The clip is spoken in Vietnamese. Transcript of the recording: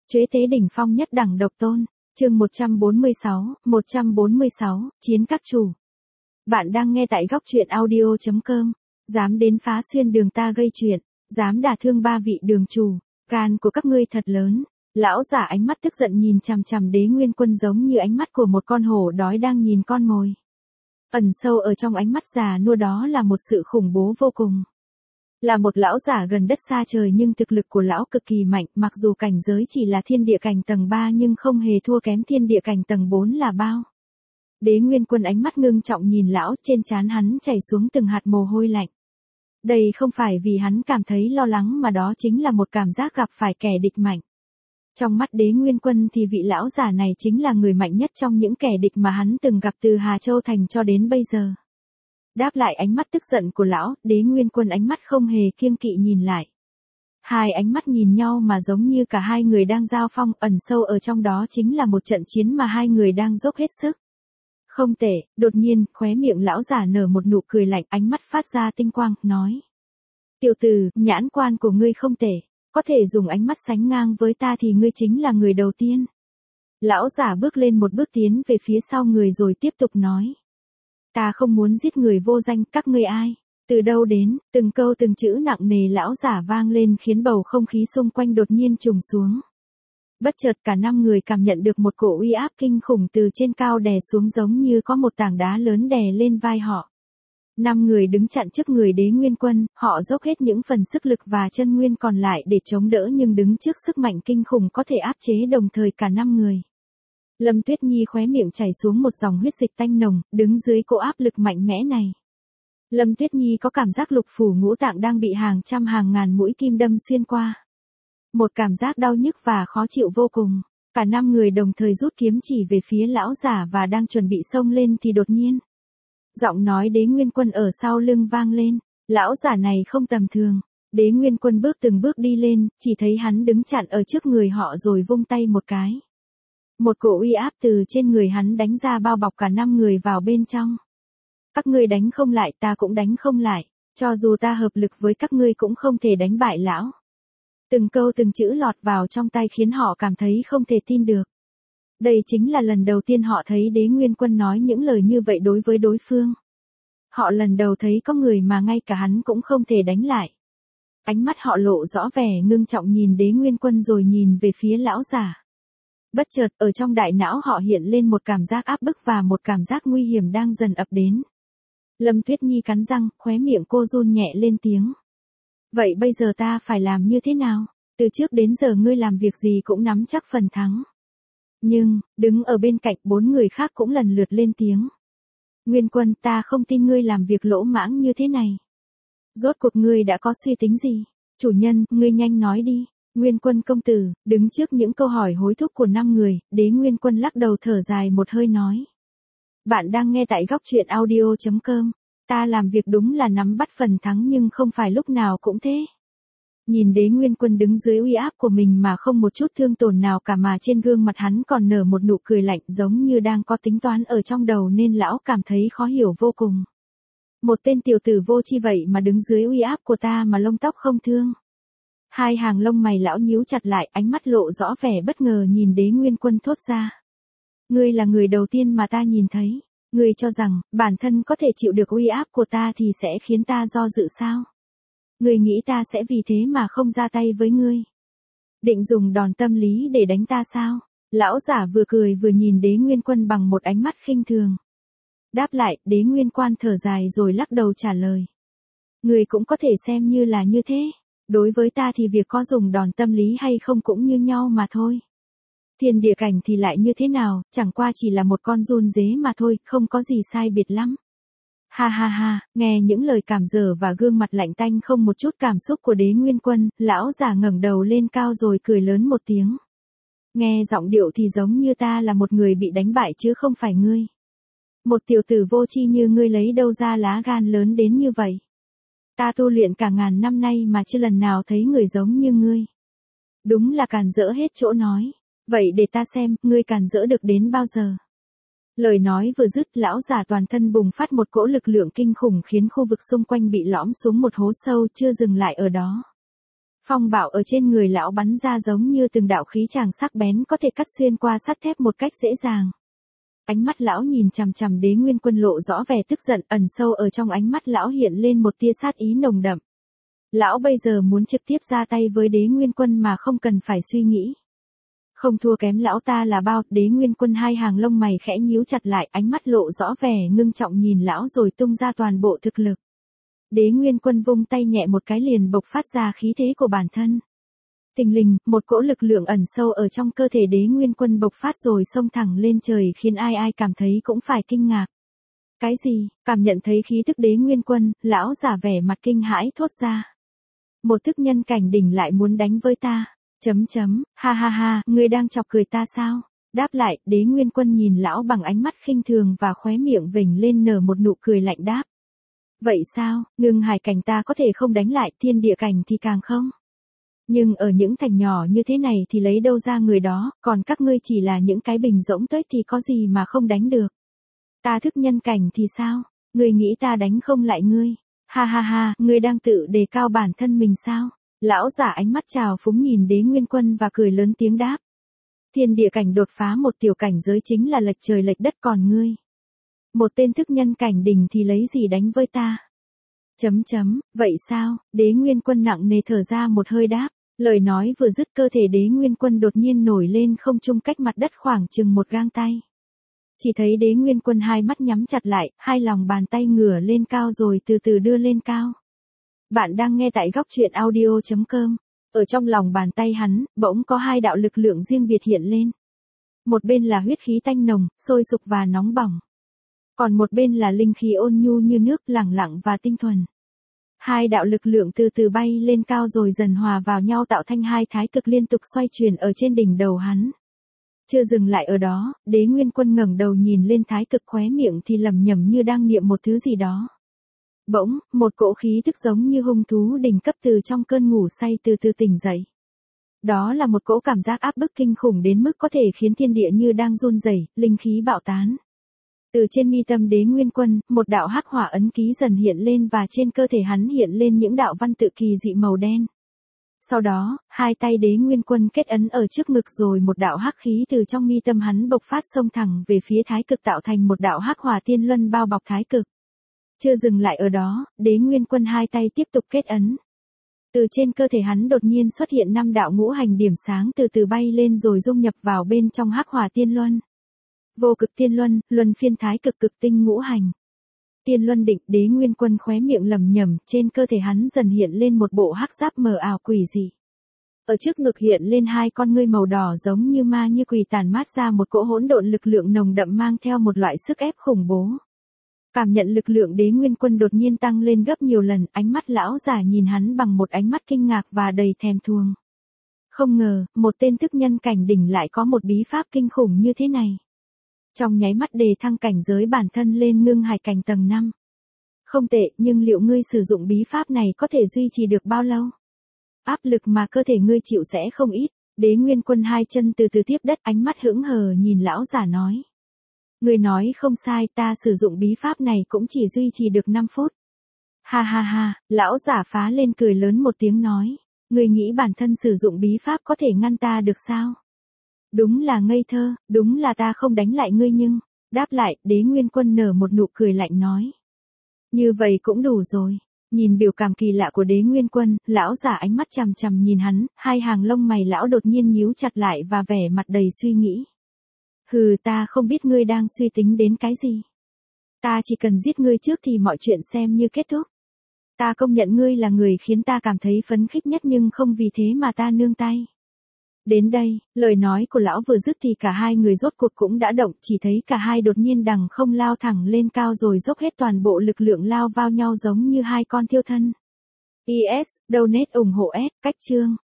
Chế tế đỉnh phong nhất đẳng độc tôn. Chương 146, chiến các chủ. Bạn đang nghe tại góc truyện audio.com. Dám đến phá xuyên đường ta gây chuyện, dám đả thương ba vị đường chủ, gan của các ngươi thật lớn. Lão giả ánh mắt tức giận nhìn chằm chằm Đế Nguyên Quân giống như ánh mắt của một con hổ đói đang nhìn con mồi. Ẩn sâu ở trong ánh mắt già nua đó là một sự khủng bố vô cùng. Là một lão giả gần đất xa trời nhưng thực lực của lão cực kỳ mạnh, mặc dù cảnh giới chỉ là thiên địa cảnh tầng 3 nhưng không hề thua kém thiên địa cảnh tầng 4 là bao. Đế Nguyên Quân ánh mắt ngưng trọng nhìn lão, trên trán hắn chảy xuống từng hạt mồ hôi lạnh. Đây không phải vì hắn cảm thấy lo lắng mà đó chính là một cảm giác gặp phải kẻ địch mạnh. Trong mắt Đế Nguyên Quân thì vị lão giả này chính là người mạnh nhất trong những kẻ địch mà hắn từng gặp từ Hà Châu Thành cho đến bây giờ. Đáp lại ánh mắt tức giận của lão, Đế Nguyên Quân ánh mắt không hề kiêng kỵ nhìn lại. Hai ánh mắt nhìn nhau mà giống như cả hai người đang giao phong, ẩn sâu ở trong đó chính là một trận chiến mà hai người đang dốc hết sức. Không tệ, đột nhiên, khóe miệng lão giả nở một nụ cười lạnh, ánh mắt phát ra tinh quang, nói. Tiểu tử, nhãn quan của ngươi không tệ, có thể dùng ánh mắt sánh ngang với ta thì ngươi chính là người đầu tiên. Lão giả bước lên một bước tiến về phía sau người rồi tiếp tục nói. Ta không muốn giết người vô danh, các ngươi ai? Từ đâu đến? Từng câu từng chữ nặng nề lão giả vang lên khiến bầu không khí xung quanh đột nhiên trùng xuống. Bất chợt cả năm người cảm nhận được một cỗ uy áp kinh khủng từ trên cao đè xuống giống như có một tảng đá lớn đè lên vai họ. Năm người đứng chặn trước người Đế Nguyên Quân, họ dốc hết những phần sức lực và chân nguyên còn lại để chống đỡ nhưng đứng trước sức mạnh kinh khủng có thể áp chế đồng thời cả năm người. Lâm Tuyết Nhi khóe miệng chảy xuống một dòng huyết dịch tanh nồng, đứng dưới cỗ áp lực mạnh mẽ này. Lâm Tuyết Nhi có cảm giác lục phủ ngũ tạng đang bị hàng trăm hàng ngàn mũi kim đâm xuyên qua. Một cảm giác đau nhức và khó chịu vô cùng. Cả năm người đồng thời rút kiếm chỉ về phía lão giả và đang chuẩn bị xông lên thì đột nhiên. Giọng nói Đế Nguyên Quân ở sau lưng vang lên. Lão giả này không tầm thường. Đế Nguyên Quân bước từng bước đi lên, chỉ thấy hắn đứng chặn ở trước người họ rồi vung tay một cái. Một cỗ uy áp từ trên người hắn đánh ra bao bọc cả năm người vào bên trong. Các ngươi đánh không lại ta cũng đánh không lại, cho dù ta hợp lực với các ngươi cũng không thể đánh bại lão. Từng câu từng chữ lọt vào trong tay khiến họ cảm thấy không thể tin được. Đây chính là lần đầu tiên họ thấy Đế Nguyên Quân nói những lời như vậy đối với đối phương. Họ lần đầu thấy có người mà ngay cả hắn cũng không thể đánh lại. Ánh mắt họ lộ rõ vẻ ngưng trọng nhìn Đế Nguyên Quân rồi nhìn về phía lão giả. Bất chợt, ở trong đại não họ hiện lên một cảm giác áp bức và một cảm giác nguy hiểm đang dần ập đến. Lâm Tuyết Nhi cắn răng, khóe miệng cô run nhẹ lên tiếng. Vậy bây giờ ta phải làm như thế nào? Từ trước đến giờ ngươi làm việc gì cũng nắm chắc phần thắng. Nhưng, đứng ở bên cạnh 4 người khác cũng lần lượt lên tiếng. Nguyên Quân, ta không tin ngươi làm việc lỗ mãng như thế này. Rốt cuộc ngươi đã có suy tính gì? Chủ nhân, ngươi nhanh nói đi. Nguyên Quân công tử, đứng trước những câu hỏi hối thúc của 5 người, Đế Nguyên Quân lắc đầu thở dài một hơi nói. Bạn đang nghe tại góc truyện audio.com. Ta làm việc đúng là nắm bắt phần thắng nhưng không phải lúc nào cũng thế. Nhìn Đế Nguyên Quân đứng dưới uy áp của mình mà không một chút thương tổn nào cả mà trên gương mặt hắn còn nở một nụ cười lạnh giống như đang có tính toán ở trong đầu nên lão cảm thấy khó hiểu vô cùng. Một tên tiểu tử vô tri vậy mà đứng dưới uy áp của ta mà lông tóc không thương. Hai hàng lông mày lão nhíu chặt lại, ánh mắt lộ rõ vẻ bất ngờ nhìn Đế Nguyên Quân thốt ra. Ngươi là người đầu tiên mà ta nhìn thấy. Ngươi cho rằng, bản thân có thể chịu được uy áp của ta thì sẽ khiến ta do dự sao? Ngươi nghĩ ta sẽ vì thế mà không ra tay với ngươi? Định dùng đòn tâm lý để đánh ta sao? Lão giả vừa cười vừa nhìn Đế Nguyên Quân bằng một ánh mắt khinh thường. Đáp lại, Đế Nguyên Quan thở dài rồi lắc đầu trả lời. Ngươi cũng có thể xem như là như thế. Đối với ta thì việc có dùng đòn tâm lý hay không cũng như nhau mà thôi. Thiên địa cảnh thì lại như thế nào, chẳng qua chỉ là một con giun dế mà thôi, không có gì sai biệt lắm. Ha ha ha, nghe những lời cảm dở và gương mặt lạnh tanh không một chút cảm xúc của Đế Nguyên Quân, lão giả ngẩng đầu lên cao rồi cười lớn một tiếng. Nghe giọng điệu thì giống như ta là một người bị đánh bại chứ không phải ngươi. Một tiểu tử vô tri như ngươi lấy đâu ra lá gan lớn đến như vậy. Ta tu luyện cả ngàn năm nay mà chưa lần nào thấy người giống như ngươi. Đúng là càn rỡ hết chỗ nói. Vậy để ta xem, ngươi càn rỡ được đến bao giờ? Lời nói vừa dứt, lão giả toàn thân bùng phát một cỗ lực lượng kinh khủng khiến khu vực xung quanh bị lõm xuống một hố sâu chưa dừng lại ở đó. Phong bạo ở trên người lão bắn ra giống như từng đạo khí chàng sắc bén có thể cắt xuyên qua sắt thép một cách dễ dàng. Ánh mắt lão nhìn chằm chằm Đế Nguyên Quân lộ rõ vẻ tức giận, ẩn sâu ở trong ánh mắt lão hiện lên một tia sát ý nồng đậm. Lão bây giờ muốn trực tiếp ra tay với Đế Nguyên Quân mà không cần phải suy nghĩ. Không thua kém lão ta là bao. Đế Nguyên Quân hai hàng lông mày khẽ nhíu chặt lại, ánh mắt lộ rõ vẻ ngưng trọng nhìn lão rồi tung ra toàn bộ thực lực. Đế Nguyên Quân vung tay nhẹ một cái liền bộc phát ra khí thế của bản thân. Thình lình, một cỗ lực lượng ẩn sâu ở trong cơ thể Đế Nguyên Quân bộc phát rồi xông thẳng lên trời khiến ai ai cảm thấy cũng phải kinh ngạc. Cái gì? Cảm nhận thấy khí tức Đế Nguyên Quân, lão giả vẻ mặt kinh hãi thốt ra. Một thức nhân cảnh đỉnh lại muốn đánh với ta. Ha ha ha, ngươi đang chọc cười ta sao? Đáp lại, Đế Nguyên Quân nhìn lão bằng ánh mắt khinh thường và khóe miệng vểnh lên nở một nụ cười lạnh đáp. Vậy sao, ngưng hải cảnh ta có thể không đánh lại, thiên địa cảnh thì càng không? Nhưng ở những thành nhỏ như thế này thì lấy đâu ra người đó, còn các ngươi chỉ là những cái bình rỗng tuếch thì có gì mà không đánh được. Ta thức nhân cảnh thì sao? Ngươi nghĩ ta đánh không lại ngươi? Ha ha ha, ngươi đang tự đề cao bản thân mình sao? Lão giả ánh mắt trào phúng nhìn Đế Nguyên Quân và cười lớn tiếng đáp. Thiên địa cảnh đột phá một tiểu cảnh giới chính là lệch trời lệch đất, còn ngươi. Một tên thức nhân cảnh đỉnh thì lấy gì đánh với ta? Vậy sao? Đế Nguyên Quân nặng nề thở ra một hơi đáp. Lời nói vừa dứt, cơ thể Đế Nguyên Quân đột nhiên nổi lên không trung cách mặt đất khoảng chừng một gang tay. Chỉ thấy Đế Nguyên Quân hai mắt nhắm chặt lại, hai lòng bàn tay ngửa lên cao rồi từ từ đưa lên cao. Bạn đang nghe tại góc truyện audio.com. Ở trong lòng bàn tay hắn, bỗng có hai đạo lực lượng riêng biệt hiện lên. Một bên là huyết khí tanh nồng, sôi sục và nóng bỏng. Còn một bên là linh khí ôn nhu như nước, lẳng lặng và tinh thuần. Hai đạo lực lượng từ từ bay lên cao rồi dần hòa vào nhau tạo thành hai thái cực liên tục xoay chuyển ở trên đỉnh đầu hắn. Chưa dừng lại ở đó, Đế Nguyên Quân ngẩng đầu nhìn lên thái cực, khóe miệng thì lẩm nhẩm như đang niệm một thứ gì đó. Bỗng, một cỗ khí tức giống như hung thú đỉnh cấp từ trong cơn ngủ say từ từ tỉnh dậy. Đó là một cỗ cảm giác áp bức kinh khủng đến mức có thể khiến thiên địa như đang run rẩy, linh khí bạo tán. Từ trên mi tâm Đế Nguyên Quân, một đạo hắc hỏa ấn ký dần hiện lên và trên cơ thể hắn hiện lên những đạo văn tự kỳ dị màu đen. Sau đó, hai tay Đế Nguyên Quân kết ấn ở trước ngực rồi một đạo hắc khí từ trong mi tâm hắn bộc phát xông thẳng về phía thái cực tạo thành một đạo hắc hỏa tiên luân bao bọc thái cực. Chưa dừng lại ở đó, Đế Nguyên Quân hai tay tiếp tục kết ấn. Từ trên cơ thể hắn đột nhiên xuất hiện 5 đạo ngũ hành điểm sáng từ từ bay lên rồi dung nhập vào bên trong hắc hỏa tiên luân. Vô cực tiên luân, luân phiên thái cực cực tinh ngũ hành. Tiên luân định. Đế Nguyên Quân khóe miệng lẩm nhẩm, trên cơ thể hắn dần hiện lên một bộ hắc giáp mờ ảo quỷ dị. Ở trước ngực hiện lên hai con ngươi màu đỏ giống như ma như quỷ tản mát ra một cỗ hỗn độn lực lượng nồng đậm mang theo một loại sức ép khủng bố. Cảm nhận lực lượng Đế Nguyên Quân đột nhiên tăng lên gấp nhiều lần, ánh mắt lão giả nhìn hắn bằng một ánh mắt kinh ngạc và đầy thèm thuồng. Không ngờ, một tên thức nhân cảnh đỉnh lại có một bí pháp kinh khủng như thế này. Trong nháy mắt đề thăng cảnh giới bản thân lên ngưng hải cảnh tầng 5. Không tệ, nhưng liệu ngươi sử dụng bí pháp này có thể duy trì được bao lâu? Áp lực mà cơ thể ngươi chịu sẽ không ít. Đế Nguyên Quân hai chân từ từ tiếp đất, ánh mắt hững hờ nhìn lão giả nói. Ngươi nói không sai, ta sử dụng bí pháp này cũng chỉ duy trì được 5 phút. Ha ha ha, lão giả phá lên cười lớn một tiếng nói. Ngươi nghĩ bản thân sử dụng bí pháp có thể ngăn ta được sao? Đúng là ngây thơ, đúng là ta không đánh lại ngươi nhưng. Đáp lại, Đế Nguyên Quân nở một nụ cười lạnh nói. Như vậy cũng đủ rồi. Nhìn biểu cảm kỳ lạ của Đế Nguyên Quân, lão giả ánh mắt chằm chằm nhìn hắn, hai hàng lông mày lão đột nhiên nhíu chặt lại và vẻ mặt đầy suy nghĩ. Hừ, ta không biết ngươi đang suy tính đến cái gì. Ta chỉ cần giết ngươi trước thì mọi chuyện xem như kết thúc. Ta công nhận ngươi là người khiến ta cảm thấy phấn khích nhất nhưng không vì thế mà ta nương tay. Đến đây, lời nói của lão vừa dứt thì cả hai người rốt cuộc cũng đã động, chỉ thấy cả hai đột nhiên đằng không lao thẳng lên cao rồi dốc hết toàn bộ lực lượng lao vào nhau giống như hai con thiêu thân. IS, donate ủng hộ S, cách chương.